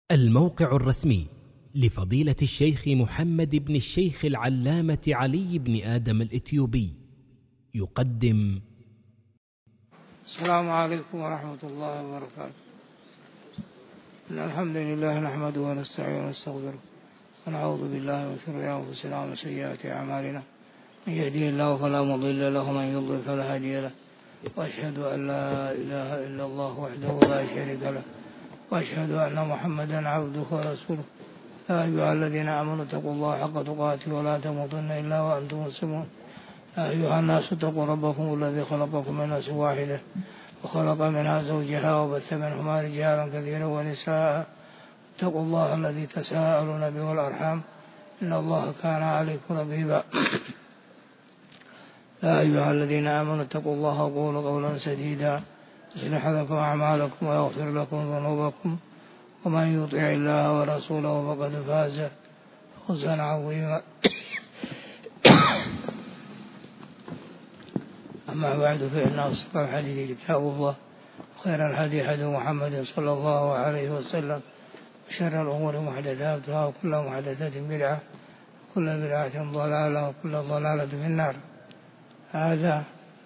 الموقع الرسمي لفضيلة الشيخ محمد بن الشيخ العلامة علي بن آدم الإثيوبي يقدم. السلام عليكم ورحمة الله وبركاته. إن الحمد لله نحمده ونستعينه ونستغفره ونعوذ بالله من شرور أنفسنا ومن سيئات أعمالنا، من يهديه الله فلا مضل له ومن يضلل فلا هادي له، وأشهد أن لا إله إلا الله وحده لا شريك له، وأشهد أن محمدا عبده ورسوله. يا أيها الذين آمنوا اتقوا الله حق تقاته ولا تموتن إلا وأنتم مسلمون. يا أيها الناس اتقوا ربكم الذي خلقكم من نفس واحدة وخلق منها زوجها وبث منهما رجالا كثيرا ونساء. اتقوا الله الذي تساءلون به والأرحام إن الله كان عليكم رقيبا. يا أيها الذين آمنوا اتقوا الله وقولوا قولا سديدا يصلح لكم أعمالكم ويغفر لكم ذنوبكم، ومن يطع الله ورسوله فقد فاز فوزا عظيما. أما بعد، فإن أصدق الحديث كتاب الله، خير الهدي هدي محمد صلى الله عليه وسلم، وشر الأمور محدثاتها، وكل محدثة بدعة، وكل بدعة ضلالة، وكل ضلالة في النار. هذا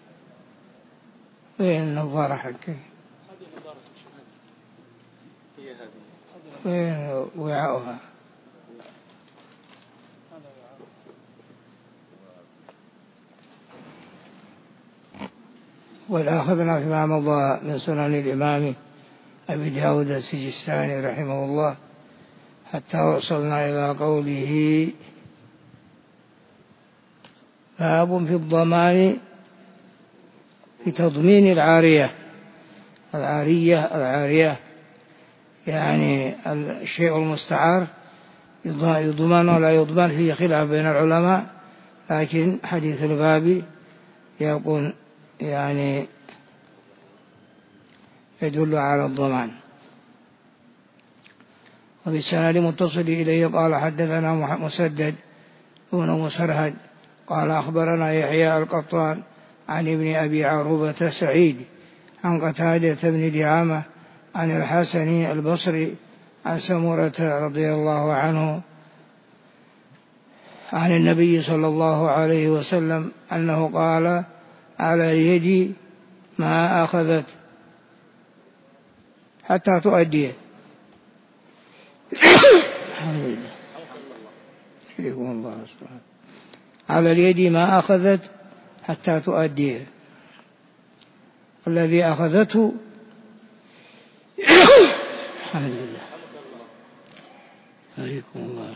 وين النظارة حقي؟ وين وعاؤها؟ والأخذنا فيما مضى من سنن الإمام أبي داود السجستاني رحمه الله حتى وصلنا إلى قوله: باب في الضمان في تضمين العارية. العارية يعني الشيء المستعار، يضمن ولا يضمن، فيه خلاف بين العلماء، لكن حديث الباب يكون يعني يدل على الضمان. وبالسند متصل إليه قال: حدثنا مسدد بن مسرهد قال: أخبرنا يحيى القطان عن ابن أبي عروبة سعيد عن قتادة بن دعامة عن الحسن البصري عن سمرة رضي الله عنه عن النبي صلى الله عليه وسلم أنه قال: على اليد ما أخذت حتى تؤديه. على اليد ما أخذت حتى تؤديه. الذي أخذته الحمد لله. عليكم الله.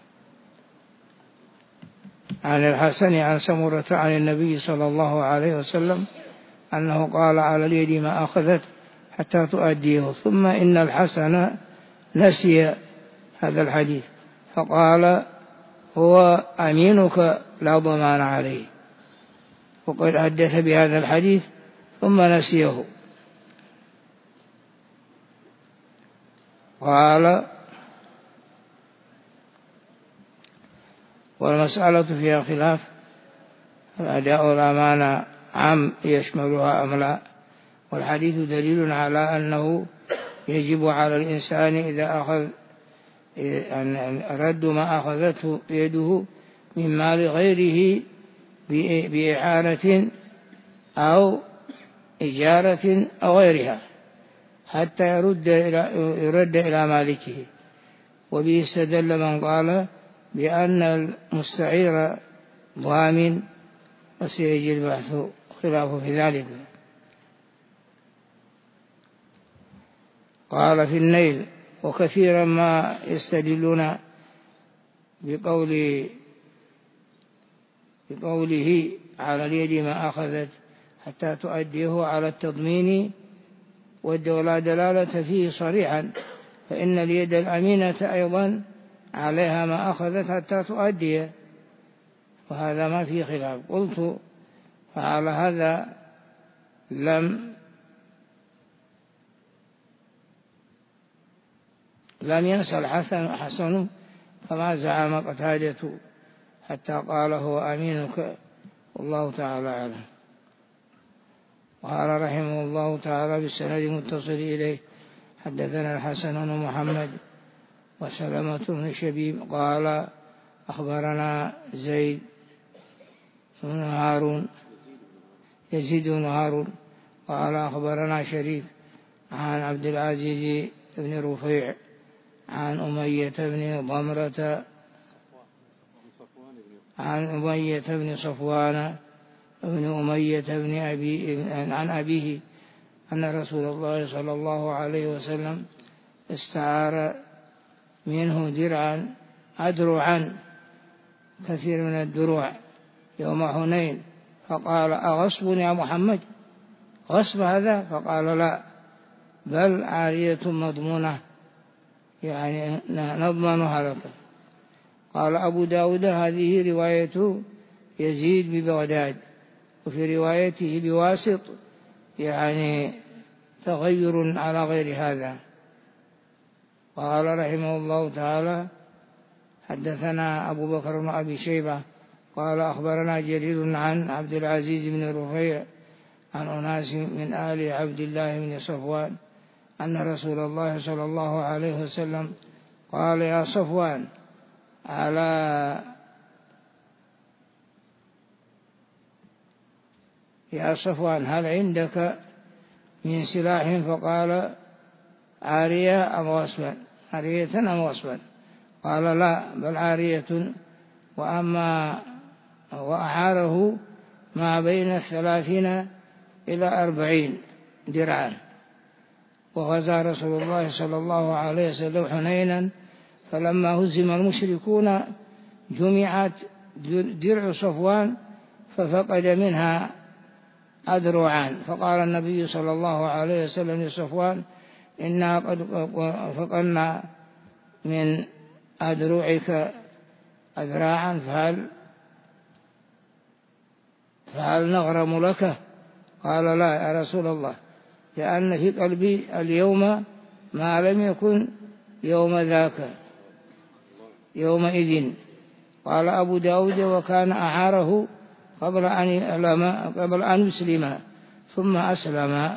عن الحسن عن سمرة عن النبي صلى الله عليه وسلم أنه قال: على اليد ما أخذت حتى تؤديه. ثم إن الحسن نسي هذا الحديث فقال: هو أمينك لا ضمان عليه. وقد حدث بهذا الحديث ثم نسيه. قال: والمسألة فيها خلاف، أداء الأمانة عام يشملها أم لا. والحديث دليل على أنه يجب على الإنسان إذا أخذ أن رد ما أخذته يده من مال غيره بإعارة أو إجارة أو غيرها حتى يرد إلى مالكه. وبه استدل من قال بأن المستعير ضامن، وسيجي البحث خلافه في ذلك. قال في النيل: وكثيرا ما يستدلون بقوله على اليد ما أخذت حتى تؤديه على التضمين، ولا دلالة فيه صريحا، فإن اليد الأمينة أيضا عليها ما أخذت حتى تؤديه، وهذا ما فيه خلاف. قلت: فعلى هذا لم ينسى الحسن فما زعم قتادة حتى قال: هو أمينك، والله تعالى أعلم. قال رحمه الله تعالى بالسند المتصل إليه: حدثنا الحسن بن محمد وسلمة بن شبيب قال أخبرنا يزيد بن هارون قال أخبرنا شريك عن عبد العزيز بن رفيع عن أمية بن ضمرة عن أمية بن صفوان بن أمية بن عن أبيه أن رسول الله صلى الله عليه وسلم استعار منه أدرعا كثير من الدروع يوم حنين، فقال أغصب يا محمد؟ غصب هذا؟ فقال لا، بل عارية مضمونة، يعني نضمنها لك. قال أبو داود هذه رواية يزيد ببغداد، وفي روايته بواسط يعني تغير على غير هذا. قال رحمه الله تعالى حدثنا أبو بكر بن أبي شيبة قال أخبرنا جرير عن عبد العزيز بن رفيع عن أناس من آل عبد الله بن صفوان أن رسول الله صلى الله عليه وسلم قال يا صفوان هل عندك من سلاح؟ فقال عارية أم غصبا؟ عارية أم غصبا؟ قال لا، بل عارية، وأعاره ما بين 30 إلى 40 درعا. وغزا رسول الله صلى الله عليه وسلم حنينا، فلما هزم المشركون جمعت درع صفوان ففقد منها أدرعان، فقال النبي صلى الله عليه وسلم لصفوان إنا قد فقدنا من أدرعك أذراعا، فهل نغرم لك؟ قال لا يا رسول الله، لأن في قلبي اليوم ما لم يكن يوم ذاك يومئذ. قال أبو داود وكان أعاره قبل أن يسلم ثم أسلم.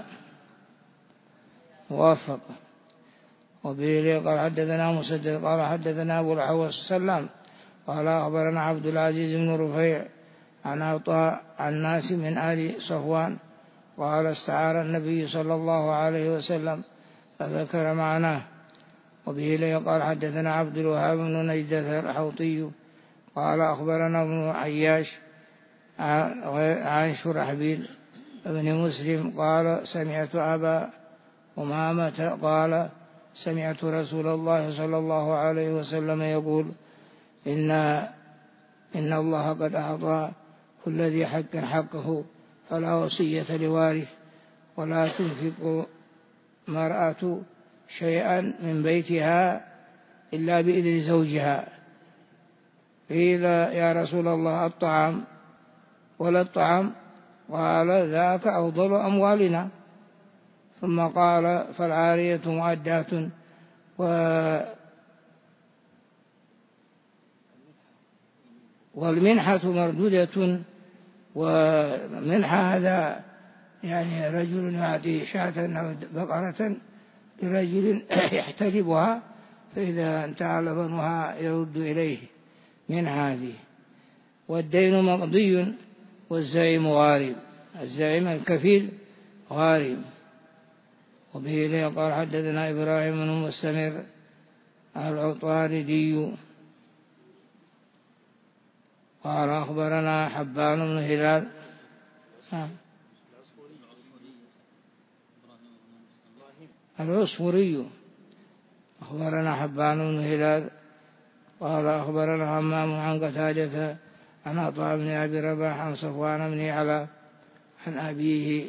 ووفق. وبه قال حدثنا مسدد قال حدثنا أبو الحوص السلام قال أخبرنا عبد العزيز بن رفيع عن عطاء عن ناس من آل صفوان قال استعار النبي صلى الله عليه وسلم فذكر معناه. وبه قال حدثنا عبد الوهاب بن نجدة الحوطي قال أخبرنا ابن عياش عن شرحبيل بن مسلم قال سمعت أبا أمامة قال سمعت رسول الله صلى الله عليه وسلم يقول إن الله قد أعطى كل ذي حق حقه، فلا وصية لوارث، ولا تنفق مرأة شيئا من بيتها إلا بإذن زوجها. قيل يا رسول الله الطعام؟ ولا الطعام؟ قال ذاك أفضل أموالنا. ثم قال فالعارية مؤداة والمنحة مردودة. ومنحة هذا يعني رجل يعطي شاة أو بقرة لرجل يحتلبها، فإذا انتهى لبنها يرد إليه من هذه. والدين مقضي والزعيم غارم، الزعيم الكفيل غارم. وبه قال حدثنا إبراهيم بن مستمر العطاردي قال أخبرنا حبان بن هلال العصفوري أخبرنا حبان بن هلال قال أخبرنا همام عن قتادة عن عطاء بن أبي رباح عن صفوان بن علاء عن أبيه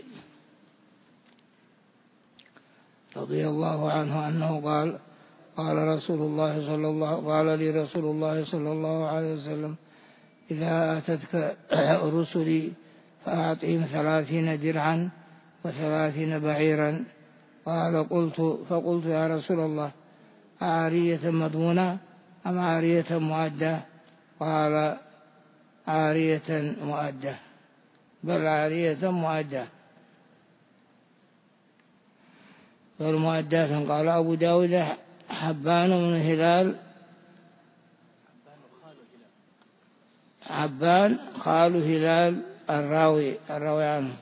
رضي الله عنه أنه قال لي رسول الله صلى الله عليه وسلم إذا أتتك رسلي فأعطهم 30 درعا و30 بعيرا. فقلت يا رسول الله عارية مضمونة أم عارية مؤدة؟ قال عارية مؤدة، بل عارية مؤدة. والمؤدات قال أبو داود حبان بن هلال، حبان خال هلال الراوي عنه.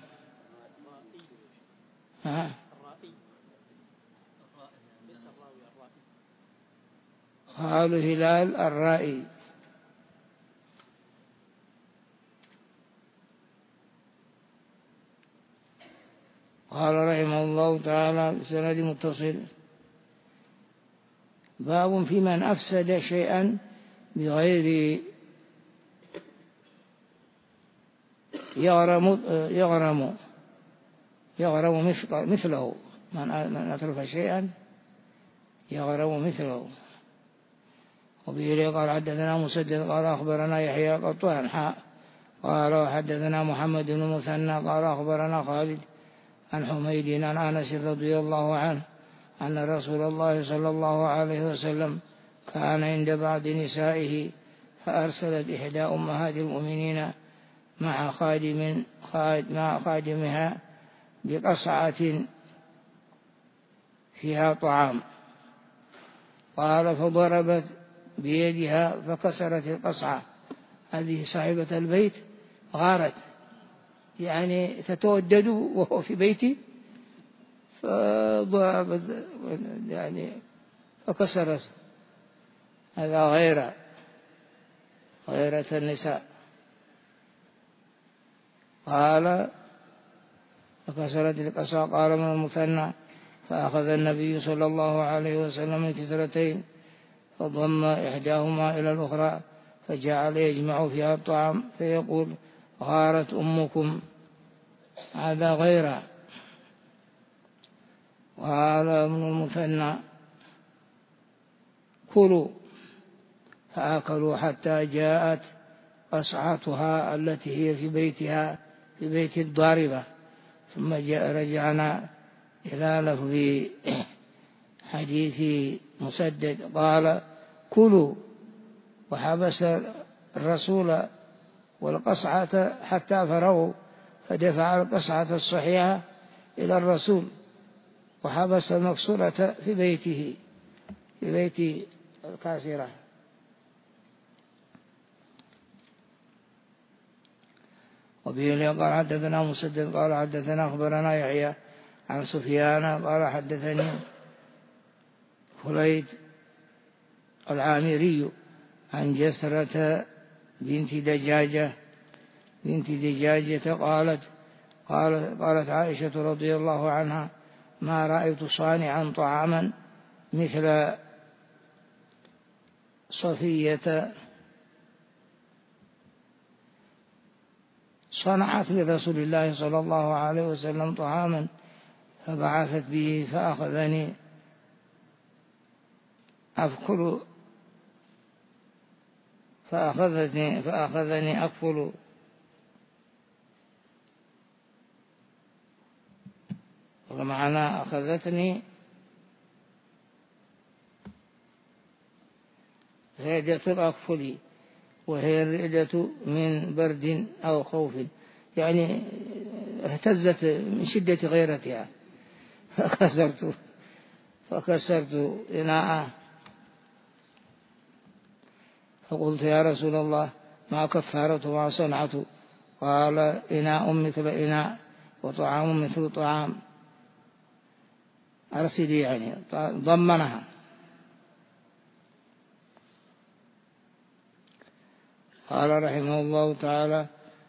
خال هلال الرائي. قال رحمه الله تعالى بسند متصل: باب في من أفسد شيئا بغير يغرم مثله، من أترك شيئا يغرم مثله. وبه قال حدثنا مسدد قال أخبرنا يحيى قطان قال وحدثنا محمد بن المثنى قال أخبرنا خالد عن حميد عن أنس رضي الله عنه أن رسول الله صلى الله عليه وسلم كان عند بعض نسائه فأرسلت إحدى أمهات المؤمنين مع خادمها بقصعة فيها طعام. قال فضربت بيدها فكسرت القصعة. هذه صاحبة البيت غارت، يعني تتودد وهو في بيتي، فضربت يعني فكسرت. هذا غيرة النساء. قال فكسرت القصعة. قال من المثنى: فأخذ النبي صلى الله عليه وسلم الكسرتين فضم إحداهما إلى الأخرى فجعل يجمع فيها الطعام فيقول: غارت أمكم. هذا غيره. قال ابن المثنى: كلوا. فأكلوا حتى جاءت قصعتها التي هي في بيتها في بيت الضاربة. ثم رجعنا إلى لفظ حديث مسدد قال: كلوا. وحبس الرسول والقصعة حتى فرغوا، فدفع القصعة الصحيحة إلى الرسول وحبس المكسورة في بيته في بيت الكاسرة. وبه قال حدثنا مسدد قال حدثنا أخبرنا يحيى عن سفيان قال حدثني خليد العامري عن جسرة بنت دجاجة قالت عائشة رضي الله عنها: ما رأيت صانعا طعاما مثل صفية صنعت لرسول الله صلى الله عليه وسلم طعاما فبعثت به فأخذني أكفل ومعنى أخذتني رعدة الأكفل، وهي الرعدة من برد أو خوف، يعني اهتزت من شدة غيرتها فكسرت إناء. فقلت: يا رسول الله ما كفارة ما صنعت؟ قال: إناء مثل إناء وطعام مثل طعام. أرسلي، يعني ضمنها. قال رحمه الله تعالى: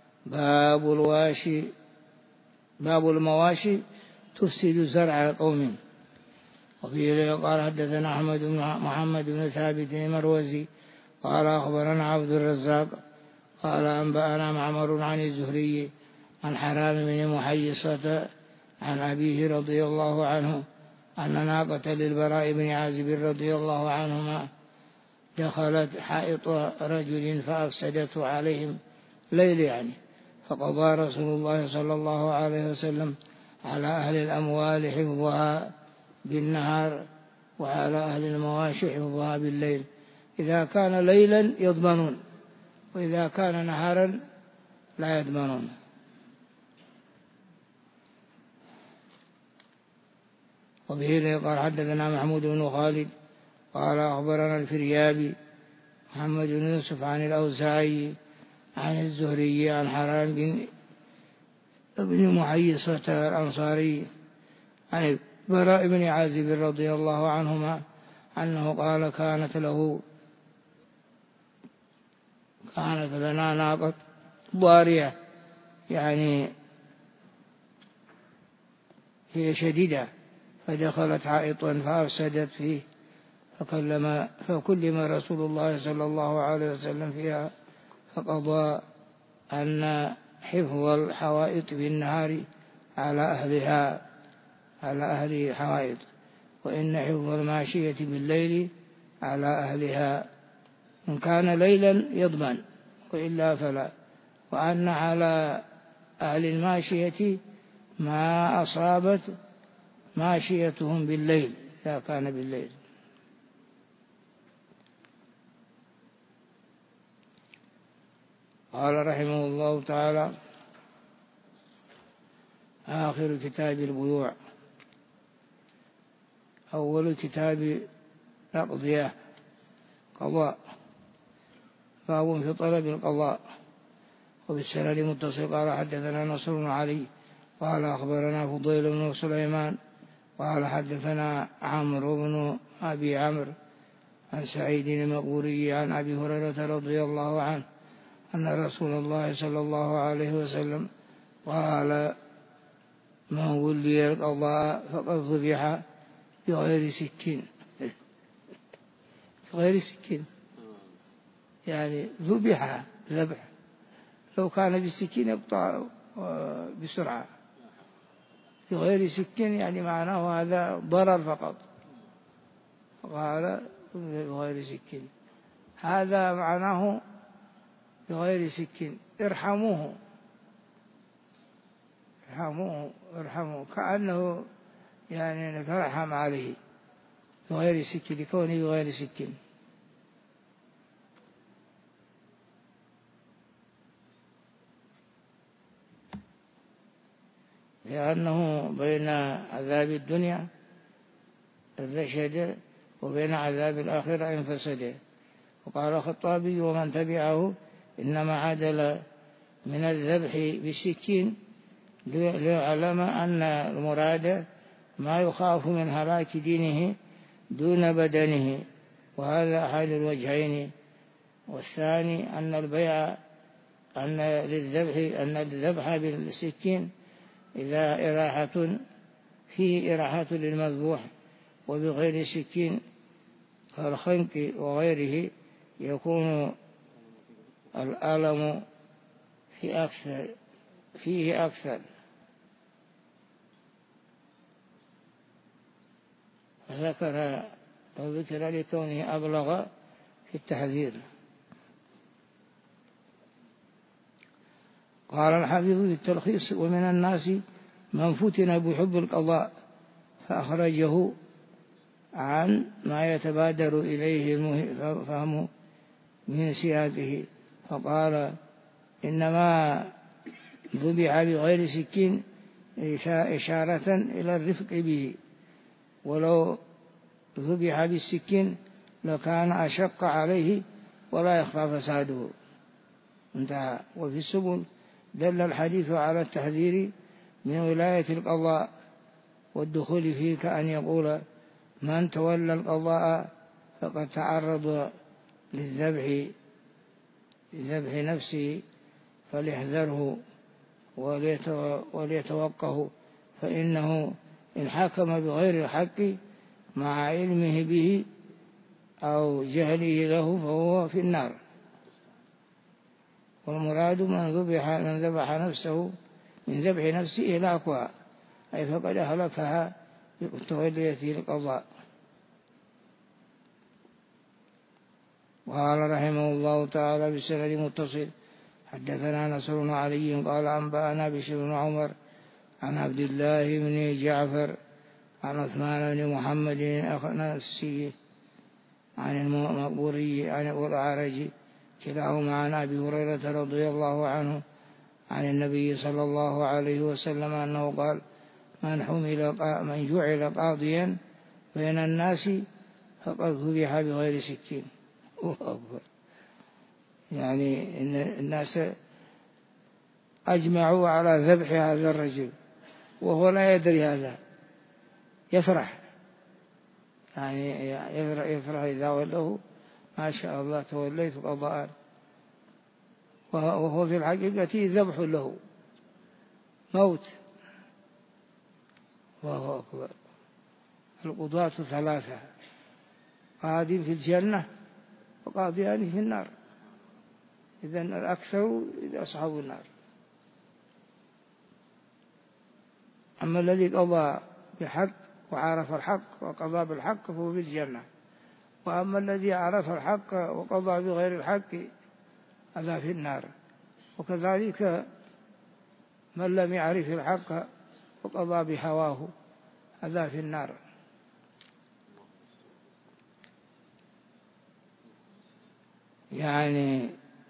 باب المواشي تفسد زرع قوم. وفيه قال حدثنا أحمد بن محمد بن ثابت المروزي قال أخبرنا عبد الرزاق قال أنبأنا معمر عن الزهري عن حرام بن محيصة عن أبيه رضي الله عنه أن ناقة للبراء بن عازب رضي الله عنهما دخلت حائط رجل فأفسدته عليهم ليل، يعني فقضى رسول الله صلى الله عليه وسلم على أهل الأموال حفظها بالنهار وعلى أهل المواشي حفظها بالليل. إذا كان ليلا يضمنون، وإذا كان نهارا لا يضمنون. وبه قال حدثنا محمود بن خالد قال أخبرنا الفريابي محمد بن يوسف عن الأوزاعي عن الزهري عن حرام بن محيصة الأنصاري عن براء بن عازب رضي الله عنهما أنه قال كانت لنا ناقة ضارية، يعني هي شديدة، فدخلت حائطا فأفسدت فيه، فكلم رسول الله صلى الله عليه وسلم فيها، فقضى أن حفظ الحوائط بالنهار على أهلها، على أهل الحوائط، وإن حفظ الماشية بالليل على أهلها، إن كان ليلا يضمن وإلا فلا، وأن على أهل الماشية ما أصابت ماشيتهم بالليل إذا كان بالليل. قال رحمه الله تعالى: آخر كتاب البيوع. أول كتاب الأقضية قضاء، باب في طلب القضاء. وبالسند متصل قال حدثنا نصر بن علي قال أخبرنا فضيل بن سليمان قال حدثنا عمرو بن أبي عمرو عن سعيد المقبوري عن أبي هريرة رضي الله عنه أن رسول الله صلى الله عليه وسلم قال: من ولي القضاء فقد ذبح بغير سكين. غير سكين يعني ذبح ذبح، لو كان بالسكين يقطع بسرعة، بغير سكين يعني معناه هذا ضرر فقط، قال بغير سكين، هذا معناه بغير سكين. ارحموه ارحموه ارحموه، كأنه يعني نترحم عليه بغير سكين، لكونه بغير سكين. لأنه بين عذاب الدنيا الرشد وبين عذاب الآخرة انفسد. وقال الخطابي: ومن تبعه إنما عدل من الذبح بالسكين ليعلم أن المراد ما يخاف من هلاك دينه دون بدنه، وهذا أحد الوجهين. والثاني أن الذبح بالسكين إذا فيه إراحة للمذبوح، وبغير سكين كالخنق وغيره يكون الألم فيه أكثر. فذكر لكونه أبلغ في التحذير. قال الحافظ في التلخيص: ومن الناس من فتن بحب القضاء فأخرجه عن ما يتبادر إليه الفهم من سياقه، فقال: إنما ذبح بغير سكين إشارة إلى الرفق به، ولو ذبح بالسكين لكان أشق عليه ولا يخفى فساده. انتهى. وفي السبل دل الحديث على التحذير من ولاية القضاء والدخول فيه، كأن يقول: من تولى القضاء فقد تعرض للذبح نفسه فليحذره وليتوقه، فإنه إن حكم بغير الحق مع علمه به أو جهله له فهو في النار. والمراد من ذبح نفسه من ذبح نفسه إهلاكها، أي فقد أهلكها بتوليته القضاء. وقال رحمه الله تعالى بسند متصل: حدثنا نصر بن علي قال أنبأنا بشر بن عمر عن عبد الله بن جعفر عن عثمان بن محمد الأخنسي عن المقبوري عن أبو الأعرج كلاهما عن أبي هريرة رضي الله عنه عن النبي صلى الله عليه وسلم أنه قال: من جعل قاضيا بين الناس فقد ذبح بغير سكين. الله أكبر. يعني إن الناس أجمعوا على ذبح هذا الرجل وهو لا يدري هذا، يفرح، يعني يفرح إذا ولوا ما شاء الله توليت قضاء، وهو في الحقيقة ذبح له، موت. الله أكبر. القضاة 3: قاض في الجنة وقاضيان في النار. إذن الأكثر أصحاب النار. أما الذي قضى بحق وعرف الحق وقضى بالحق فهو في الجنة، وأما الذي عرف الحق وقضى بغير الحق هذا في النار. وكذلك من لم يعرف الحق وقضى بهواه هذا في النار. يعني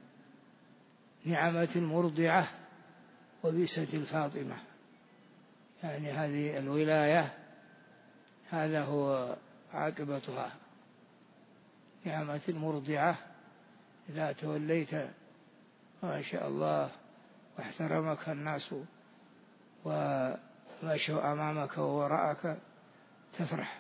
نعمة المرضعة وبئسة الفاطمة، يعني هذه الولاية هذا هو عاقبتها. نعمة المرضعة إذا توليت ما شاء الله واحترمك الناس ومشوا أمامك ووراءك تفرح،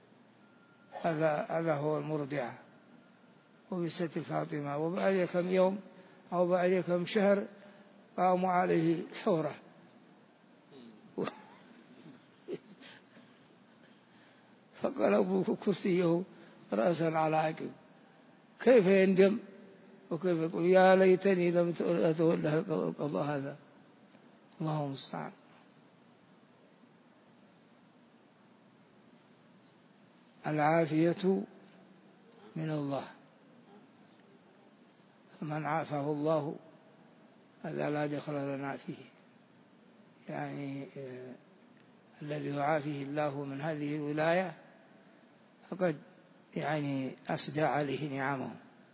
هذا هو المرضعة. وبئسة الفاطمة. وبعد كم يوم أو بعد كم شهر قاموا عليه ثورة فقلبوا كرسيه رأسا على عقب. كيف يندم وكيف يقول يا ليتني لم أتولى القضاء هذا. الله المستعان. العافية من الله، فمن عافاه الله هذا لا دخل لنا فيه. يعني الذي يعافيه الله من هذه الولاية فقد يعني أسدى عليه نعمه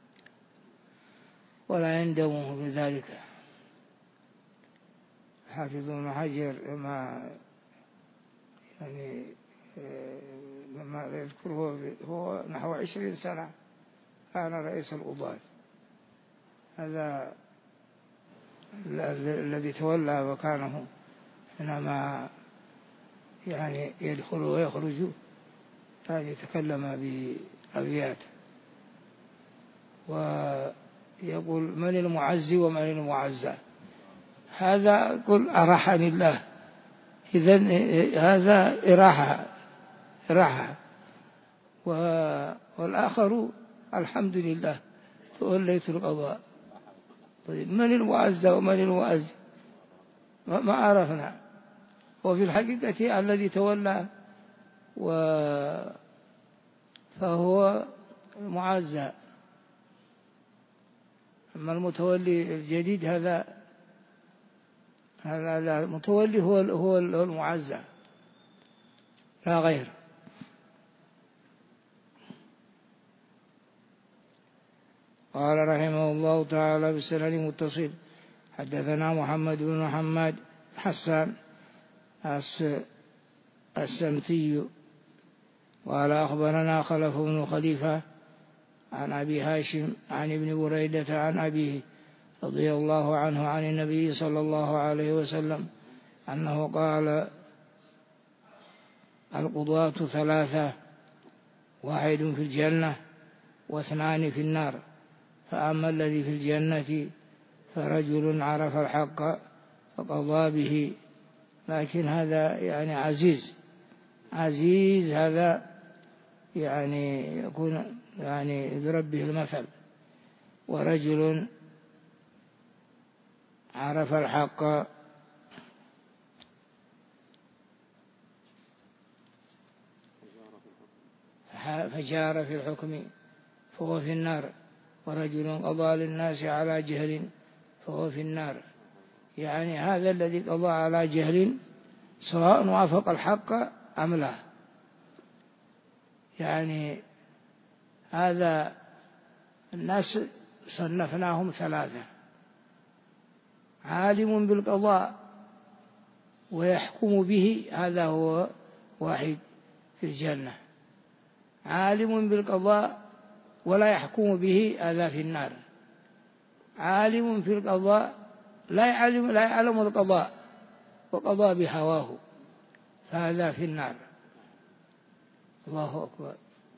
ولا يندمه بذلك. حافظ ابن حجر لما يذكره هو نحو 20 سنة كان رئيس القضاة، هذا الذي تولى مكانه حينما يعني يدخل ويخرج كان يتكلم بأبيات ويقول من المعزي ومن المعزى. هذا قل أرحني الله، إذن هذا إراحة. والآخر الحمد لله توليت القضاء. طيب من المعزى ومن المعزي؟ ما عرفنا. وفي الحقيقة الذي تولى فهو معزى، أما المتولي الجديد هذا المتولي هو المعزى لا غير. قال رحمه الله تعالى بالسند متصل: حدثنا محمد بن محمد حسان السمتي قال أخبرنا خلف بن خليفة عن أبي هاشم عن ابن بريدة عن أبيه رضي الله عنه عن النبي صلى الله عليه وسلم أنه قال: القضاة 3: 1 في الجنة و2 في النار. فأما الذي في الجنة فرجل عرف الحق فقضى به. لكن هذا يعني عزيز هذا يعني يكون يعني يضرب به المثل. ورجل عرف الحق فجار في الحكم فهو في النار. ورجل قضى للناس على جهل فهو في النار. يعني هذا الذي قضى على جهل سواء وافق الحق أم لا. يعني هذا الناس صنفناهم 3: عالم بالقضاء ويحكم به، هذا هو 1 في الجنة. عالم بالقضاء ولا يحكم به هذا في النار، عالم في القضاء لا يعلم القضاء وقضى بهواه فهذا في النار. الله أكبر.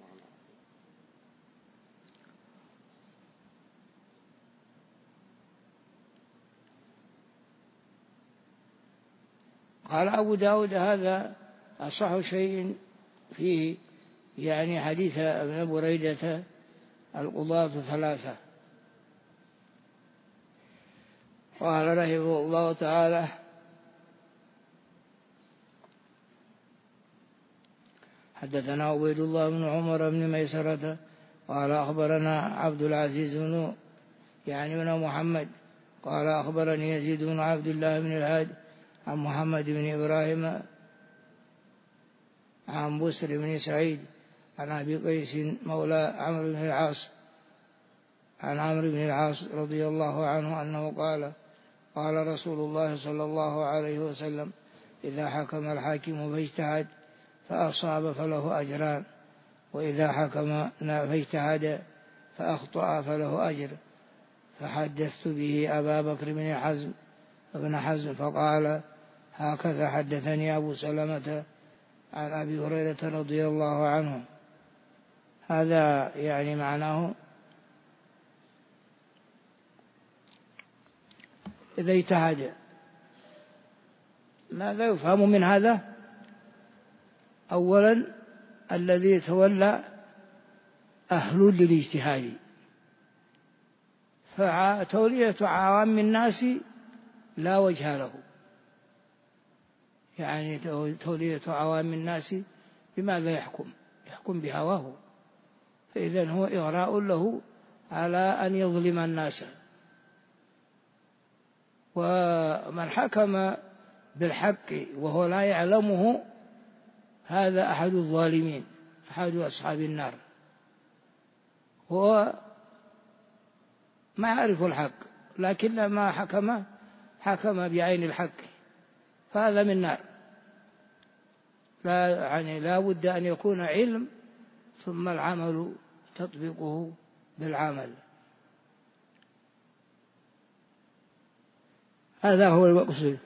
قال أبو داود هذا أصح شيء فيه، يعني حديث ابن بريدة القضاة ثلاثة. قال رحمه الله تعالى: حدثنا عبيد الله بن عمر بن ميسرة قال أخبرنا عبد العزيز بن محمد قال أخبرني يزيد بن عبد الله بن الهاد عن محمد بن إبراهيم عن بسر بن سعيد عن أبي قيس مولى عمرو بن العاص عن عمرو بن العاص رضي الله عنه أنه قال: قال رسول الله صلى الله عليه وسلم: إذا حكم الحاكم فاجتهد فأصاب فله أجران، وإذا حكم فاجتهد فأخطأ فله أجر. فحدثت به أبا بكر بن حزم فقال: هكذا حدثني أبو سلمة عن أبي هريرة رضي الله عنه. هذا يعني معناه إذا اجتهد. ماذا يفهم من هذا؟ أولا الذي يتولى أهل للاجتهاد، فتولية عوام الناس لا وجه له، يعني تولية عوام الناس بماذا يحكم بهواه، فإذن هو إغراء له على أن يظلم الناس. ومن حكم بالحق وهو لا يعلمه هذا أحد الظالمين، أحد أصحاب النار، هو ما يعرف الحق لكن ما حكم بعين الحق فهذا من نار. لا بد أن يكون علم ثم العمل تطبيقه بالعمل. هذا هو المقصود.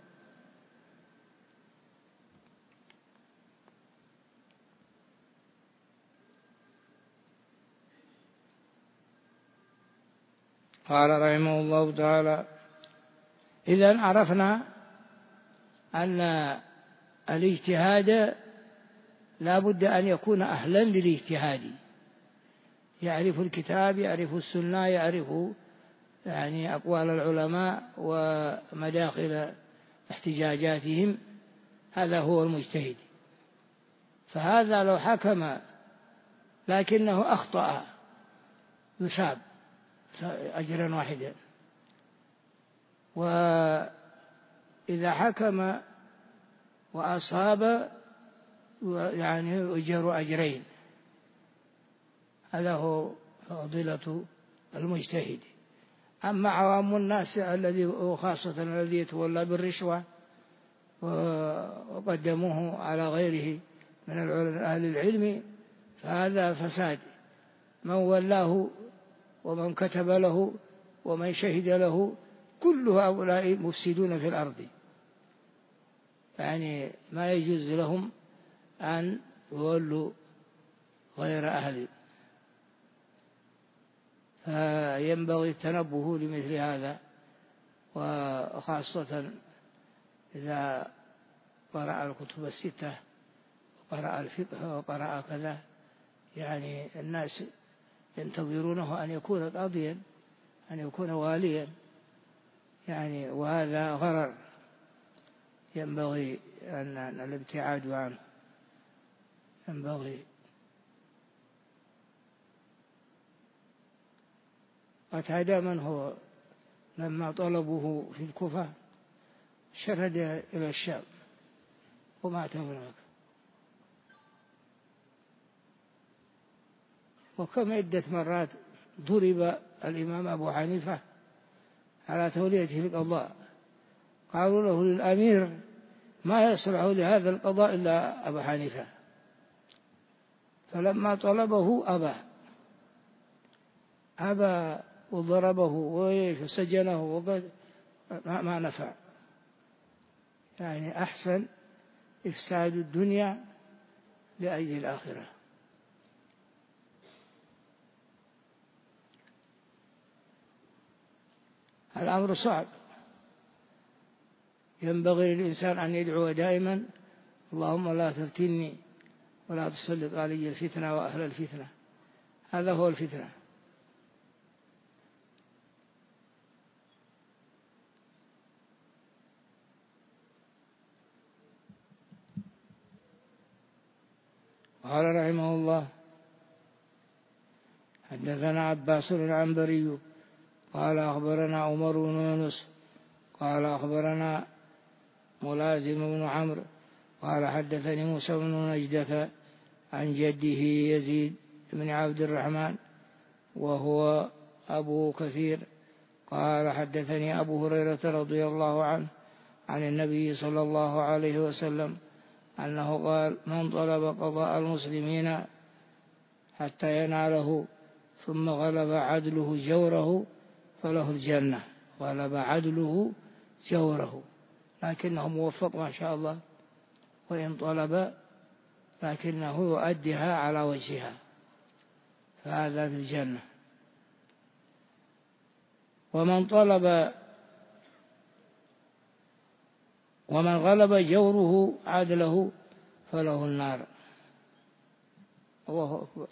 قال رحمه الله تعالى: إذن عرفنا أن الاجتهاد لا بد أن يكون أهلا للاجتهاد، يعرف الكتاب، يعرف السنة، يعرف يعني أقوال العلماء ومداخل احتجاجاتهم، هذا هو المجتهد. فهذا لو حكم لكنه أخطأ يثاب أجرا واحدا، وإذا حكم وأصاب يعني يؤجر أجرين. هذا هو فضيلة المجتهد. أما عوام الناس وخاصة الذي يتولى بالرشوة وقدموه على غيره من أهل العلم فهذا فساد. من ولاه ومن كتب له ومن شهد له كل هؤلاء مفسدون في الأرض، يعني ما يجوز لهم أن يولوا غير أهل. فينبغي التنبه لمثل هذا، وخاصة إذا قرأ الكتب الستة وقرأ الفقه وقرأ كذا، يعني الناس ينتظرونه أن يكون قاضيا، أن يكون واليا، يعني وهذا غرر ينبغي أن الابتعاد عنه. ينبغي. قتادة من هو لما طلبوه في الكوفة شرد إلى الشام ومات هناك، وكم عدة مرات ضرب الإمام أبو حنيفة على توليته القضاء، قالوا له للأمير ما يصلح لهذا القضاء إلا أبو حنيفة، فلما طلبه أبى وضربه وسجنه وقد ما نفع. يعني أحسن إفساد الدنيا لأجل الآخرة. الأمر صعب، ينبغي للإنسان أن يدعو دائما: اللهم لا تفتني ولا تسلط علي الفتنة وأهل الفتنة. هذا هو الفتنة. قال رحمه الله: حدثنا عباس العنبري قال أخبرنا عمر بن يونس قال أخبرنا ملازم بن عمرو قال حدثني موسى بن نجدة عن جده يزيد بن عبد الرحمن وهو أبو كثير قال حدثني أبو هريرة رضي الله عنه عن النبي صلى الله عليه وسلم أنه قال: من طلب قضاء المسلمين حتى يناله ثم غلب عدله جوره فله الجنة. غلب عدله جوره، لكنه موفق ما شاء الله، وإن طلب لكنه يؤديها على وجهها فهذا في الجنة. ومن غلب جوره عدله فله النار. الله أكبر.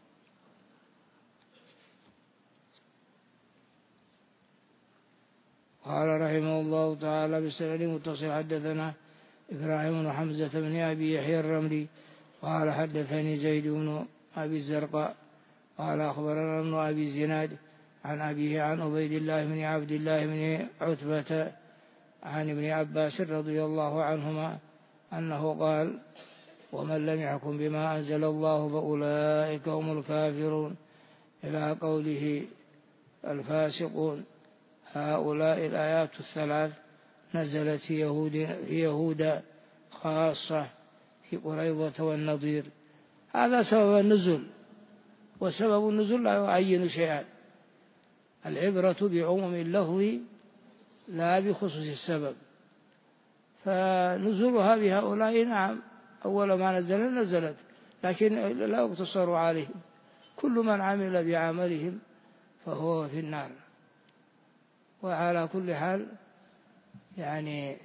قال رحمه الله تعالى بسند متصل: حدثنا إبراهيم بن حمزة بن أبي يحيى الرملي قال حدثني زيد بن أبي الزرقاء قال أخبرنا ابن أبي الزناد عن أبيه عن عبيد الله بن عبد الله بن عتبة عن ابن عباس رضي الله عنهما أنه قال: ومن لم يحكم بما أنزل الله فأولئك هم الكافرون، إلى قوله الفاسقون. هؤلاء الآيات الثلاث نزلت في يهود خاصة، في قريظة والنضير. هذا سبب النزول، وسبب النزول لا يعين شيئا. العبرة بعموم اللفظ لا بخصوص السبب. فنزولها بهؤلاء نعم، أول ما نزلت، لكن لا يقتصر عليهم. كل من عمل بعملهم فهو في النار. وعلى كل حال يعني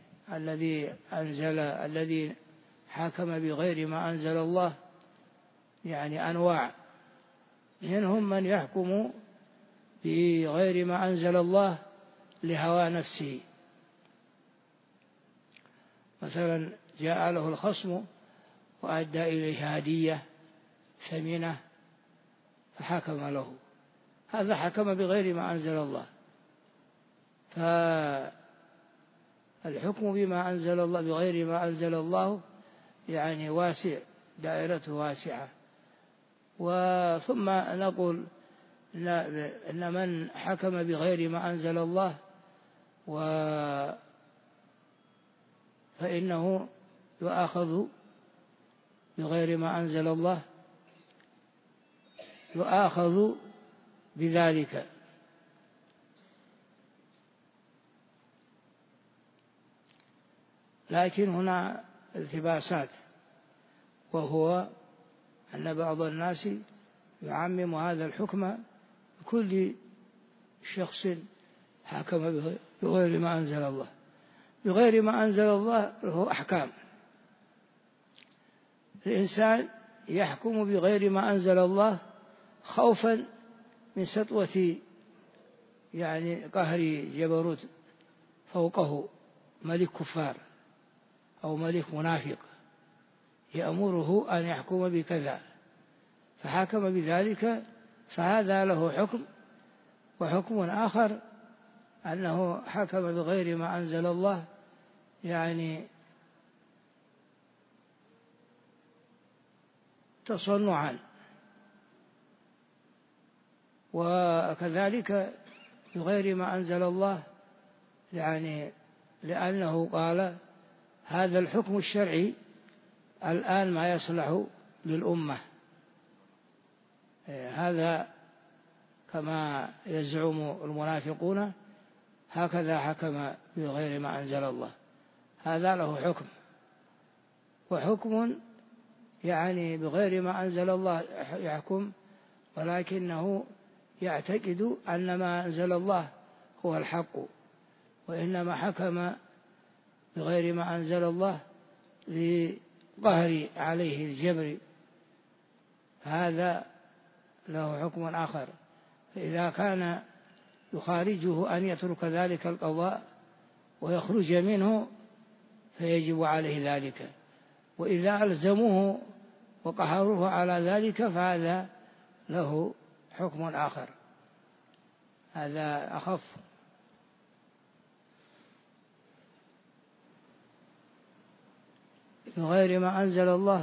الذي حكم بغير ما أنزل الله يعني أنواع. منهم من يحكم بغير ما أنزل الله لهوى نفسه، مثلا جاء له الخصم وأدى إليه هدية ثمينة فحكم له، هذا حكم بغير ما أنزل الله. فالحكم بما أنزل الله بغير ما أنزل الله يعني واسع، دائرته واسعة. وثم نقول إن من حكم بغير ما أنزل الله فإنه يؤاخذ بغير ما أنزل الله، يؤاخذ بذلك. لكن هنا التباسات، وهو أن بعض الناس يعمم هذا الحكم بكل شخص حكم بغير ما أنزل الله. بغير ما أنزل الله له أحكام. الإنسان يحكم بغير ما أنزل الله خوفا من سطوة يعني قهر جبروت فوقه ملك كفار أو ملك منافق يأمره أن يحكم بكذا، فحكم بذلك، فهذا له حكم. وحكم آخر أنه حكم بغير ما أنزل الله يعني تصنعا، وكذلك بغير ما أنزل الله يعني لأنه قال هذا الحكم الشرعي الآن ما يصلح للأمة، هذا كما يزعم المنافقون، هكذا حكم بغير ما أنزل الله. هذا له حكم، وحكم يعني بغير ما أنزل الله يحكم، ولكنه يعتقد أن ما أنزل الله هو الحق، وإنما حكم بغير ما أنزل الله لقهر عليه الجبر، هذا له حكم آخر. فإذا كان يخارجه أن يترك ذلك القضاء ويخرج منه فيجب عليه ذلك، وإذا ألزموه وقهروه على ذلك فهذا له حكم آخر، هذا أخف. بغير ما أنزل الله،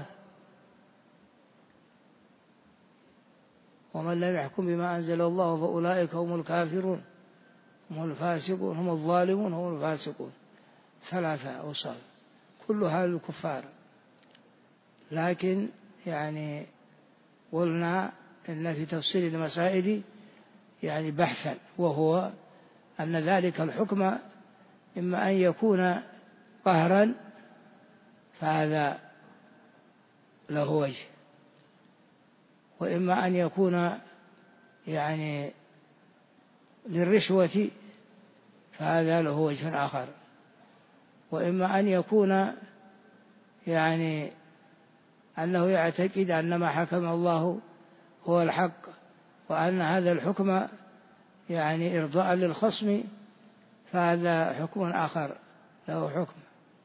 ومن لم يحكم بما أنزل الله فأولئك هم الكافرون هم الفاسقون هم الظالمون هم الفاسقون، 3 أوصاف كلها للكفار. لكن يعني قلنا إن في تفصيل المسائل يعني بحثا، وهو أن ذلك الحكم إما أن يكون قهرا فهذا له وجه، وإما أن يكون يعني للرشوة فهذا له وجه آخر، وإما أن يكون يعني أنه يعتقد أن ما حكم الله هو الحق، وأن هذا الحكم يعني إرضاء للخصم، فهذا حكم آخر له حكم.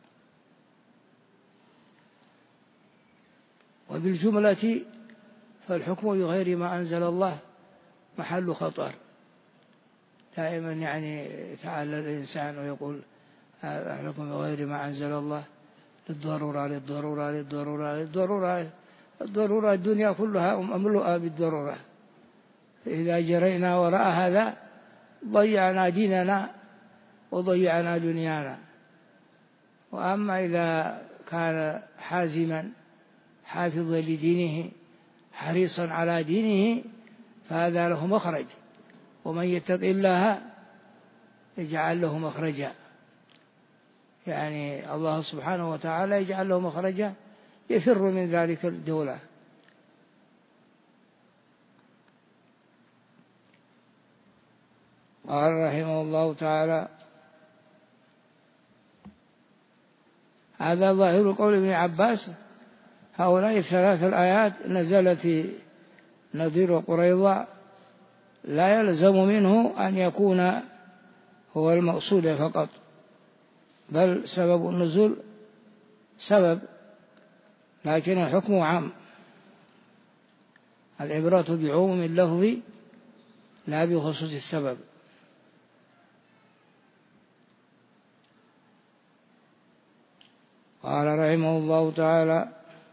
وبالجملة فالحكم بغير ما أنزل الله محل خطر. دائما يعني يتعالى الإنسان ويقول الحكم بغير ما أنزل الله للضرورة للضرورة للضرورة للضرورة، الضرورة الدنيا كلها مملوءة بالضرورة، فإذا جرينا وراء هذا ضيعنا ديننا وضيعنا دنيانا. وأما إذا كان حازما حافظا لدينه حريصا على دينه فهذا له مخرج، ومن يتق الله يجعل له مخرجا، يعني الله سبحانه وتعالى يجعل له مخرجا يفر من ذلك الدولة. قال رحمه الله تعالى: هذا ظاهر قول ابن عباس. هؤلاء 3 الآيات نزلت في نذير وقريظة، لا يلزم منه أن يكون هو المقصود فقط، بل سبب النزول سبب، لكن الحكم عام. العبرة بعموم اللفظ لا بخصوص السبب. قال رحمه الله تعالى: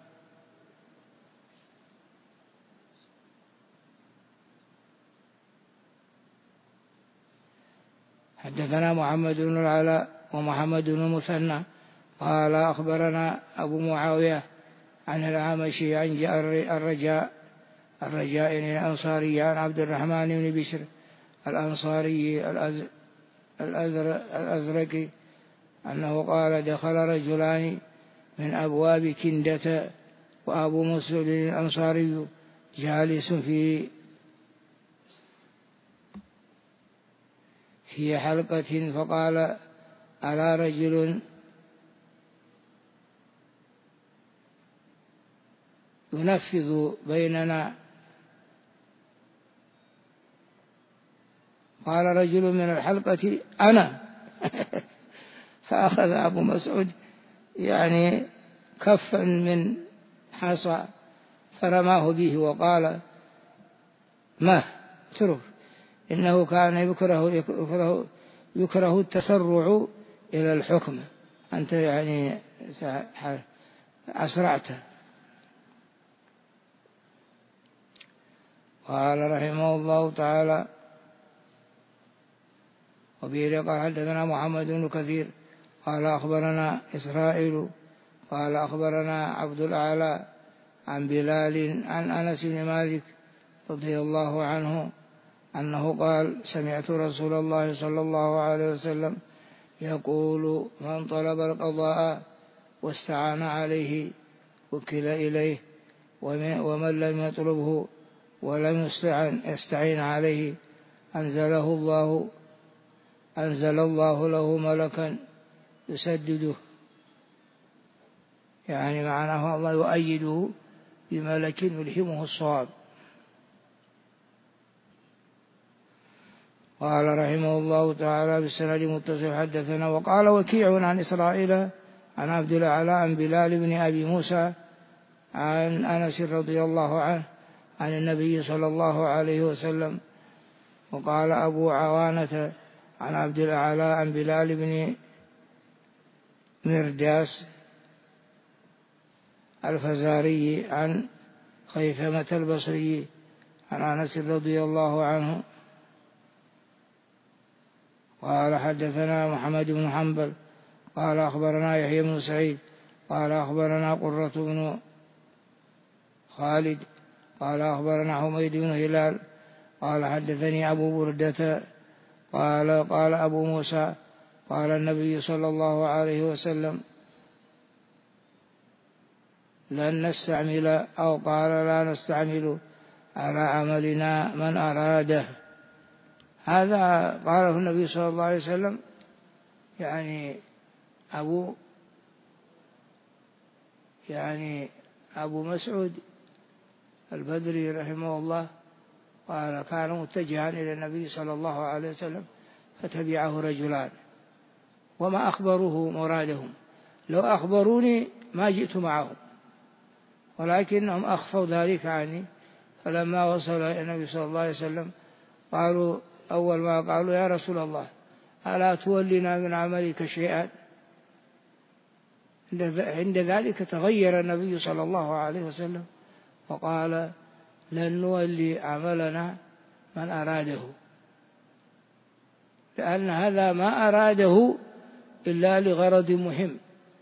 حدثنا محمد بن العلاء ومحمد بن المثنى قال أخبرنا أبو معاوية عن الأعمش عن الرجاء الأنصاري عن عبد الرحمن بن بشر الأنصاري الأزرقي أنه قال: دخل رجلان من أبواب كندة وأبو مسعود الأنصاري جالس في حلقة، فقال: ألا رجل ينفذ بيننا؟ قال رجل من الحلقة: أنا. فأخذ أبو مسعود يعني كفا من حصى فرماه به وقال: ما اترك، إنه كان يكره التسرع إلى الحكم، أنت يعني أسرعت. قال رحمه الله تعالى: وبه قال حدثنا محمد بن كثير قال أخبرنا إسرائيل قال أخبرنا عبد الأعلى عن بلال عن أنس بن مالك رضي الله عنه أنه قال: سمعت رسول الله صلى الله عليه وسلم يقول: من طلب القضاء واستعان عليه وكل إليه، ومن لم يطلبه ولم يستعين عليه أنزل الله له ملكا يسدده، يعني معناه الله يؤيده بملك يلهمه الصواب. قال رحمه الله تعالى: بالسند متصل حدثنا. وقال وكيع عن إسرائيل عن عبد الأعلى عن بلال بن أبي موسى عن أنس رضي الله عنه عن النبي صلى الله عليه وسلم. وقال أبو عوانة عن عبد الأعلى عن بلال بن مرداس الفزاري عن خيثمة البصري عن أنس رضي الله عنه قال: حدثنا محمد بن حنبل قال أخبرنا يحيى بن سعيد قال أخبرنا قرة بن خالد قال أخبرنا حميد بن هلال قال حدثني أبو بردة قال أبو موسى قال النبي صلى الله عليه وسلم: لن نستعمل، أو قال: لا نستعمل على عملنا من أراده. هذا قاله النبي صلى الله عليه وسلم، يعني أبو مسعود البدري رحمه الله قال: كان متجها إلى النبي صلى الله عليه وسلم فتبعه رجلان وما أخبروه مرادهم، لو أخبروني ما جئت معهم، ولكنهم أخفوا ذلك عني. فلما وصل إلى النبي صلى الله عليه وسلم قالوا: أول ما قالوا: يا رسول الله، ألا تولنا من عملك شيئا؟ عند ذلك تغير النبي صلى الله عليه وسلم فقال: لن نولي عملنا من أراده، لأن هذا ما أراده إلا لغرض مهم.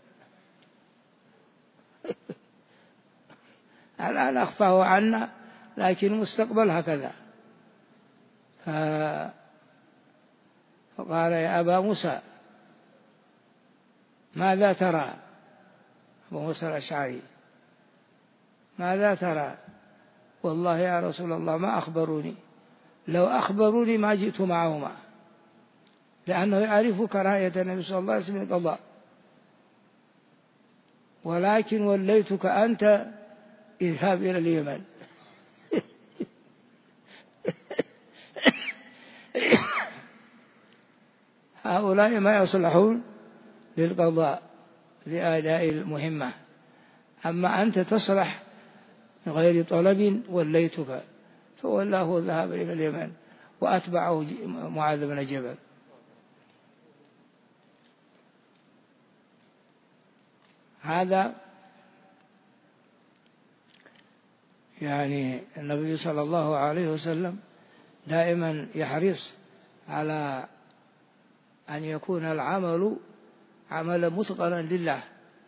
الآن أخفاه عنا، لكن المستقبل هكذا. فقال: يا أبا موسى ماذا ترى؟ أبو موسى الأشعري: ماذا ترى؟ والله يا رسول الله ما أخبروني، لو أخبروني ما جئت معهما، لأنه يعرف كراهية النبي صلى الله عليه وسلم القضاء، ولكن وليتك أنت اذهب إلى اليمن. هؤلاء ما يصلحون للقضاء لأداء المهمة، أما أنت تصلح غير طلب وليتك. فولاه ذهب إلى اليمن وأتبعه معاذ بن جبل. هذا يعني النبي صلى الله عليه وسلم دائما يحرص على أن يكون العمل عملا متقنا لله.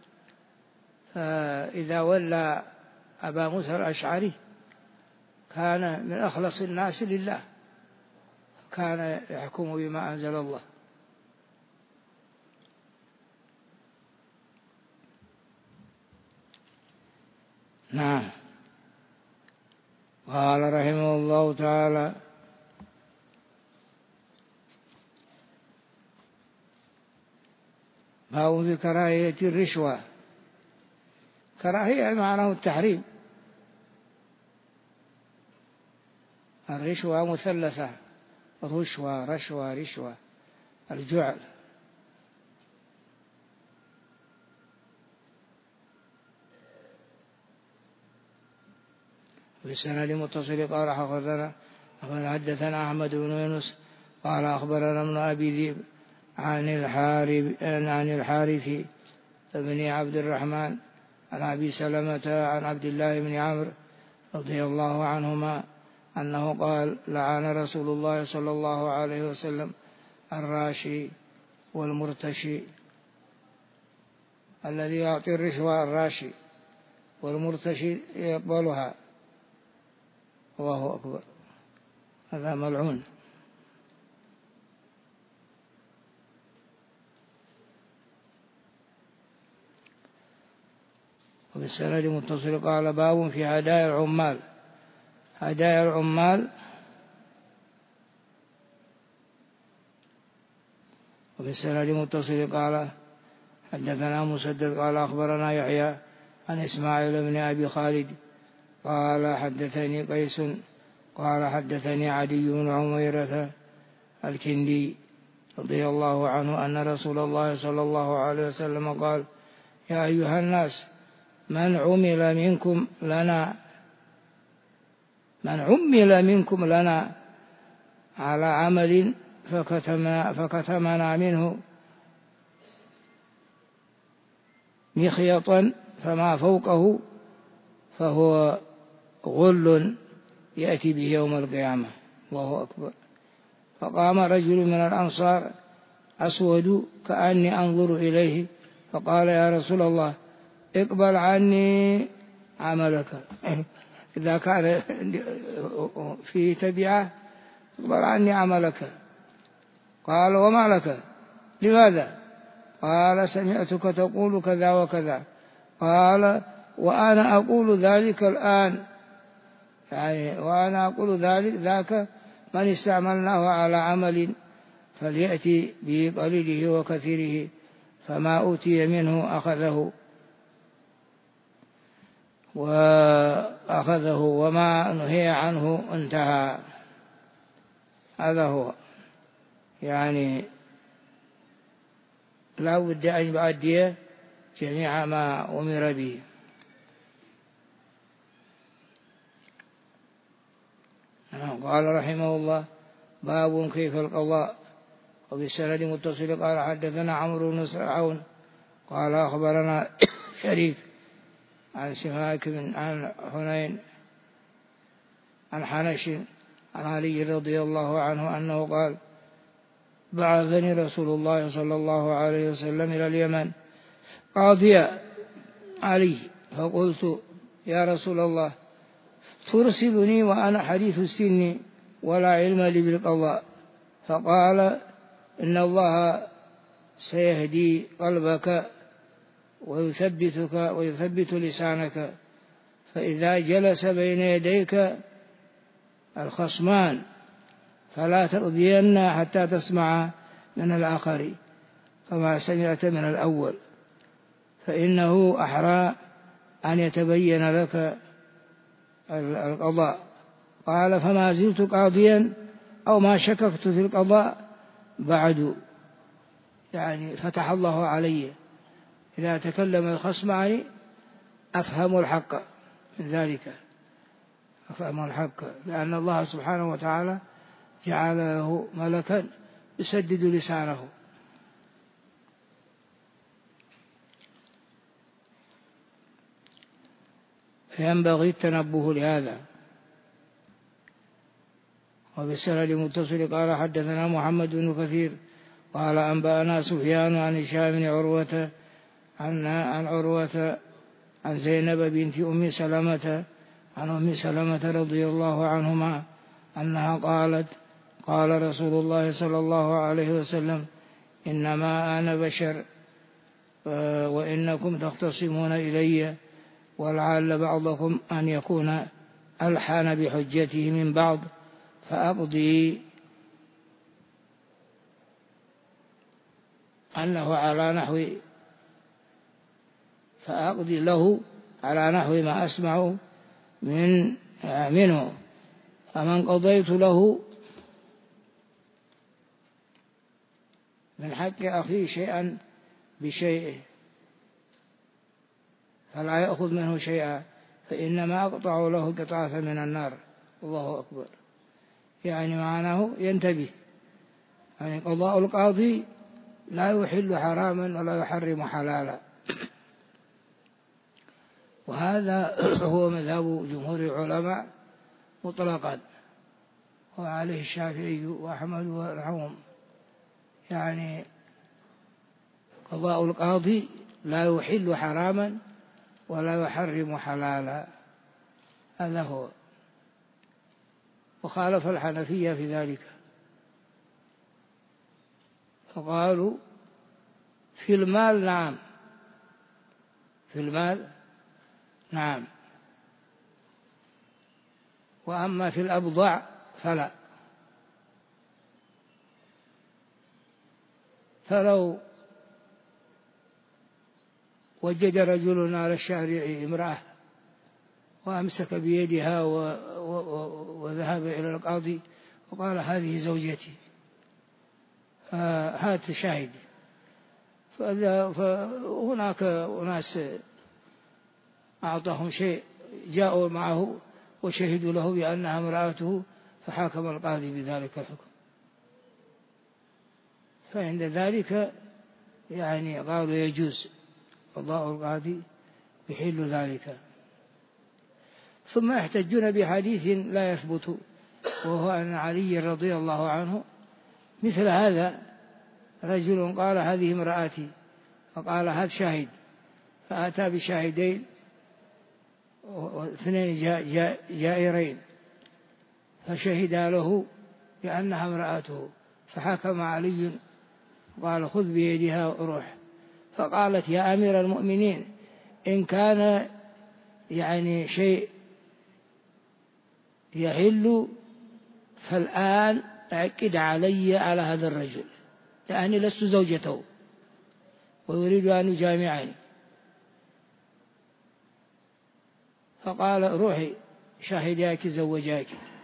فإذا ولى أبا موسى الأشعري كان من أخلص الناس لله، كان يحكم بما أنزل الله. نعم. قال رحمه الله تعالى: باب في كراهية الرشوة. كراهية معناه التحريم. الرشوة مثلثة: رشوة رشوة رشوة، الجعل. بسند متصل قال حدثنا أحمد بن يونس قال أخبرنا ابن أبي ذئب عن الحارث بن عبد الرحمن عن أبي سلمة عن عبد الله بن عمرو رضي الله عنهما أنه قال: لعن رسول الله صلى الله عليه وسلم الراشي والمرتشي. الذي يعطي الرشوة الراشي، والمرتشي يقبلها. الله أكبر، هذا ملعون. وبالسند متصل قال باب في هدايا العمال. هدايا العمال. وبالسند متصل قال حدثنا مسدد قال أخبرنا يحيى عن إسماعيل بن أبي خالد قال حدثني قيس قال حدثني عدي بن عميرة الكندي رضي الله عنه أن رسول الله صلى الله عليه وسلم قال يا أيها الناس من عمل منكم لنا على عمل فكتمنا منه مخيطا فما فوقه فهو غل يأتي به يوم القيامة. الله أكبر. فقام رجل من الأنصار أسود كأني أنظر إليه فقال يا رسول الله اقبل عني عملك. إذا كان فيه تبعة اقبل عني عملك. قال وما لك؟ لماذا؟ قال سمعتك تقول كذا وكذا. قال وأنا أقول ذلك الآن، يعني وأنا أقول ذاك من استعملناه على عمل فليأتي بقليله وكثيره فما أوتي منه أخذه وما نهي عنه انتهى. هذا هو، يعني لا بد أن يؤدي جميع ما أمر به. قال رحمه الله باب كيف القضاء. وبالسند متصل قال حدثنا عمرو بن عون قال أخبرنا شريك عن سماك عن حنين عن حنش عن علي رضي الله عنه أنه قال بعثني رسول الله صلى الله عليه وسلم إلى اليمن قاضيا علي فقلت يا رسول الله ترسلني وأنا حديث السن ولا علم لي بالقضاء. فقال إن الله سيهدي قلبك ويثبت لسانك فإذا جلس بين يديك الخصمان فلا تقضين حتى تسمع من الآخر فما سمعت من الأول فإنه أحرى أن يتبين لك القضاء. قال فما زلت قاضيا أو ما شككت في القضاء بعد، يعني فتح الله علي إذا تكلم الخصمان أفهم الحق من ذلك، أفهم الحق، لأن الله سبحانه وتعالى جعل له ملكا يسدد لسانه. فينبغي التنبه لهذا. وبالسند المتصل قال حدثنا محمد بن كثير قال أنبأنا سفيان عن هشام بن عروة عن عروة عن زينب بنت أم سلمة عن أم سلمة رضي الله عنهما أنها قالت قال رسول الله صلى الله عليه وسلم إنما أنا بشر وإنكم تختصمون إلي ولعل بعضكم أن يكون ألحن بحجته من بعض فأقضي له على نحو ما أسمع منه فمن قضيت له من حق أخيه شيئا بشيء فلا يأخذ منه شيئا فإنما أقطع له قطعة من النار. الله أكبر. يعني معناه ينتبه، يعني قضاء القاضي لا يحل حراما ولا يحرم حلالا. وهذا هو مذهب جمهور العلماء مطلقا وعليه الشافعي وأحمد والعوم، يعني قضاء القاضي لا يحل حراما ولا يحرم حلالا. هذا هو. وخالف الحنفية في ذلك، فقالوا في المال نعم، في المال نعم، وأما في الأبضاع فلا. فلو وجد رجل على الشارع امرأة وأمسك بيدها وذهب إلى القاضي وقال هذه زوجتي هات شاهد، فهناك أناس أعطاهم شيء جاءوا معه وشهدوا له بأنها امرأته، فحاكم القاضي بذلك الحكم، فعند ذلك يعني قالوا يجوز قضاء القاضي يحل ذلك. ثم يحتجون بحديث لا يثبت، وهو أن علي رضي الله عنه مثل هذا، رجل قال هذه امرأتي فقال هذا شاهد، فأتى بشاهدين واثنين جائرين فشهدا له بأنها امرأته، فحكم علي قال خذ بيدها وروح. فقالت يا أمير المؤمنين إن كان يعني شيء يحل فالآن أعقد علي على هذا الرجل، لأني لست زوجته ويريد أن يجامعني. فقال روحي شاهداك زوجاك.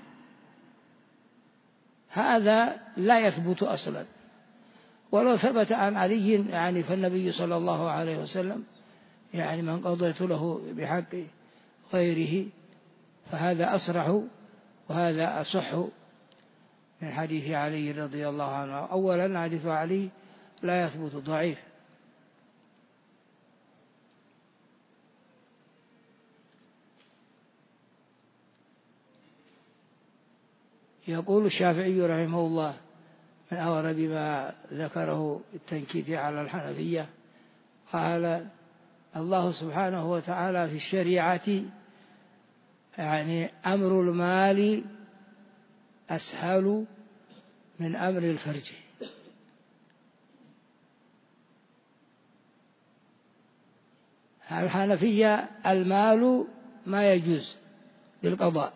هذا لا يثبت أصلا، ولو ثبت عن علي يعني فالنبي صلى الله عليه وسلم يعني من قضيت له بحق غيره، فهذا أصرح وهذا أصح من حديث علي رضي الله عنه. أولا حديث علي لا يثبت، ضعيف. يقول الشافعي رحمه الله من أورد ما ذكره التنكيت على الحنفية، قال الله سبحانه وتعالى في الشريعة يعني أمر المال أسهل من أمر الفرج. الحنفية المال ما يجوز بالقضاء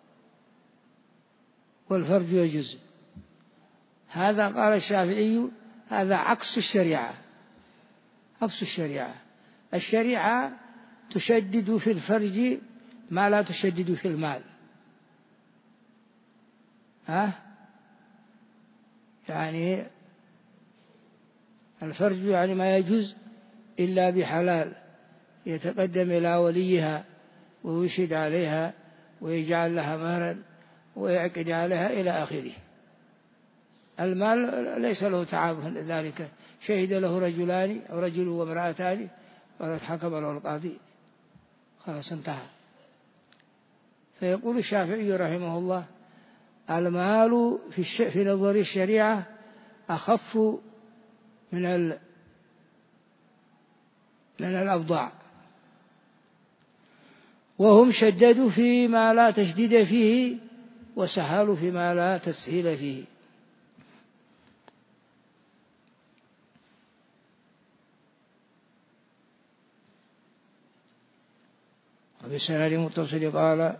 والفرج يجوز. هذا قال الشافعي هذا عكس الشريعة، عكس الشريعة. الشريعة تشدد في الفرج ما لا تشدد في المال. يعني الفرج يعني ما يجوز إلا بحلال، يتقدم إلى وليها ويشهد عليها ويجعل لها مهرا ويعقد عليها إلى آخره. المال ليس له تعب ذلك، شهد له رجلان أو رجل وامرأتان قالت حكم له القاضي خلاص انتهى. فيقول الشافعي رحمه الله المال في نظر الشريعة أخف من الأبضاع، وهم شددوا فيما لا تشديد فيه وسهلوا فيما لا تسهيل فيه. وبالسند المتصل قال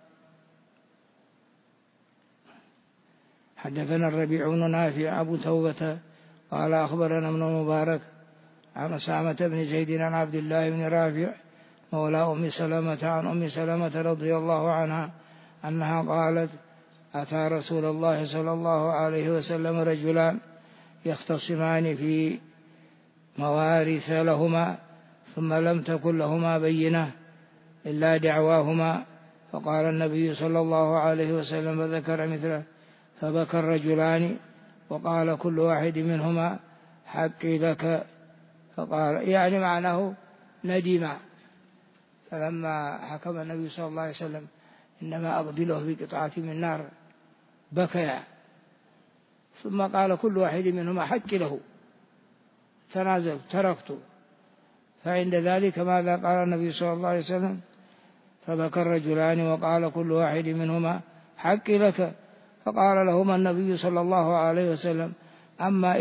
حدثنا الربيع بن نافع أبو توبة قال أخبرنا ابن المبارك عن أسامة بن زيد عن عبد الله بن رافع مولى أم سلمة عن أم سلمة رضي الله عنها أنها قالت أتى رسول الله صلى الله عليه وسلم رجلان يختصمان في موارث لهما ثم لم تكن لهما بينة إلا دعواهما، فقال النبي صلى الله عليه وسلم فذكر مثله، فبكى الرجلان وقال كل واحد منهما حقي لك، فقال يعني معناه ندم. فلما حكم النبي صلى الله عليه وسلم إنما أقضي له بقطعة من نار بكيا، ثم قال كل واحد منهما حقي له، تنازل تركته. فعند ذلك ماذا قال النبي صلى الله عليه وسلم؟ فبكى الرجلان وقال كل واحد منهما حق لك. فقال لهما النبي صلى الله عليه وسلم: أما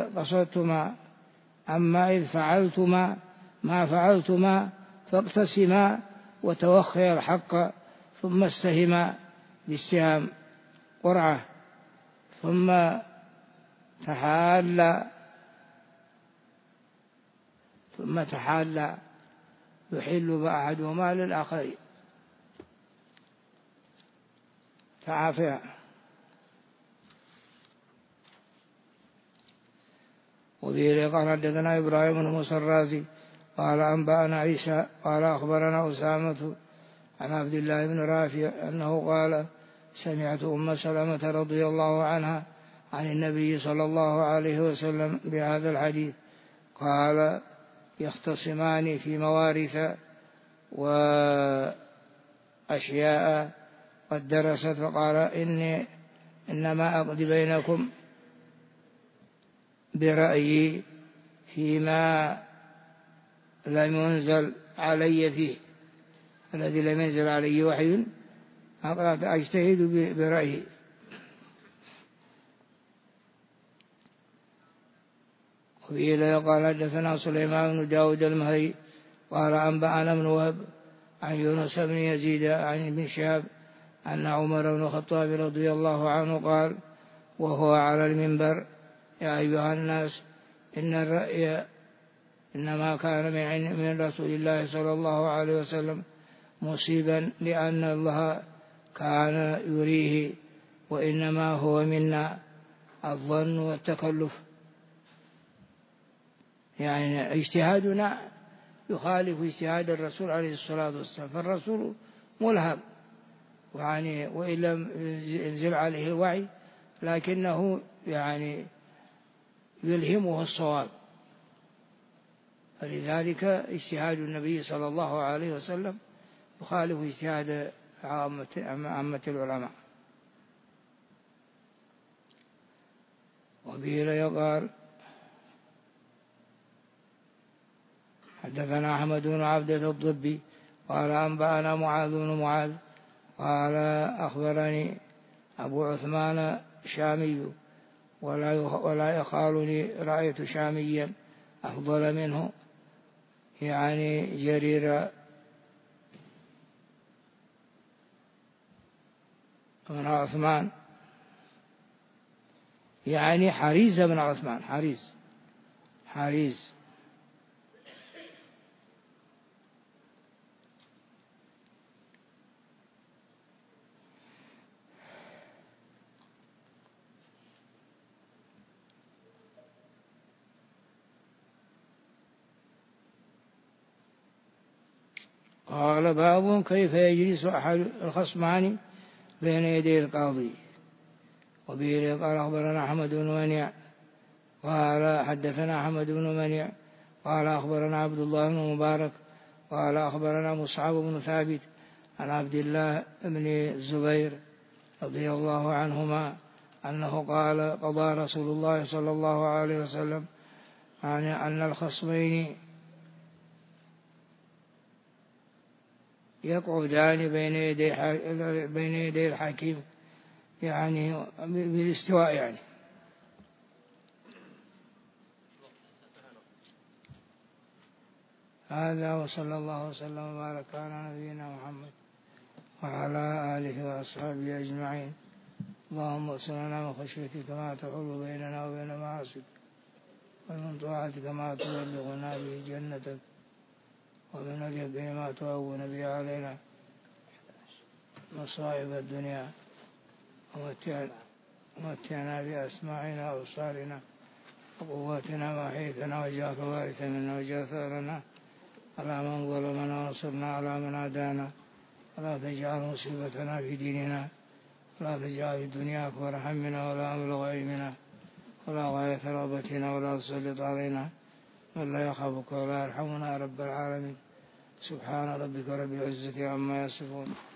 إذ فعلتما ما فعلتما فاقتسما وتوخيا الحق، ثم استهما بالسهام قرعة، ثم تحالا يحل أحدهما للآخر تعافيا. وبه قال حدثنا إبراهيم بن موسى الرازي قال أنبأنا عيسى قال أخبرنا أسامة عن عبد الله بن رافع أنه قال: سمعت أم سلمة رضي الله عنها عن النبي صلى الله عليه وسلم بهذا الحديث قال: يختصمان في موارث وأشياء قد درست، فقال: إنما أقضي بينكم برأيي فيما لم ينزل علي فيه، الذي لم ينزل علي وحي أجتهد برأيي. وفيه قال حدثنا سليمان بن داود المهري قال أنبأنا بن وهب عن يونس بن يزيد عن ابن شهاب أن عمر بن الخطاب رضي الله عنه قال وهو على المنبر: يا أيها الناس، إن الرأي إنما كان من رسول الله صلى الله عليه وسلم مصيبا، لأن الله كان يريه، وإنما هو منا الظن والتكلف. يعني اجتهادنا يخالف اجتهاد الرسول عليه الصلاة والسلام، فالرسول ملهم يعني وإن لم ينزل عليه الوعي، لكنه يعني يلهمه الصواب، فلذلك اجتهاد النبي صلى الله عليه وسلم يخالف اجتهاد عامة العلماء. وبه قال حدثنا أحمد بن عبدة الضبي قال أنبأنا معاذ بن معاذ قال أخبرني أبو عثمان شامي ولا يخالني رأيت شاميا أفضل منه، يعني جرير بن عثمان، يعني حريز بن عثمان، حريز. قال باب كيف يجلس أحد الخصمان بين يدي القاضي. وبه قال أخبرنا أحمد بن منيع قال حدثنا أحمد بن منيع قال أخبرنا عبد الله بن مبارك قال أخبرنا مصعب بن ثابت عن عبد الله بن الزبير رضي الله عنهما أنه قال قضى رسول الله صلى الله عليه وسلم أن الخصمين يقعدان بين يدي الحكيم، يعني بالاستواء يعني. هذا وصلى الله وسلم وبارك على نبينا محمد وعلى آله وأصحابه أجمعين. اللهم اغفر لنا من خشيتك ما تحول بيننا وبين معاصيك، ومن طاعتك ما تبلغنا به جنتك، ومن اليقين ما تهون به علينا مصائب الدنيا، ومتعنا بأسماعنا وأبصارنا وقواتنا ما أحييتنا، واجعل الوارث منا واجعل ثأرنا على من ظلمنا وانصرنا على من عادانا، ولا تجعل مصيبتنا في ديننا، ولا تجعل الدنيا أكبر همنا ولا مبلغ علمنا ولا غاية رغبتنا، ولا تسلط علينا من لا يخافك ولا يرحمنا يا رب العالمين. سبحان ربك رب العزة عما يصفون.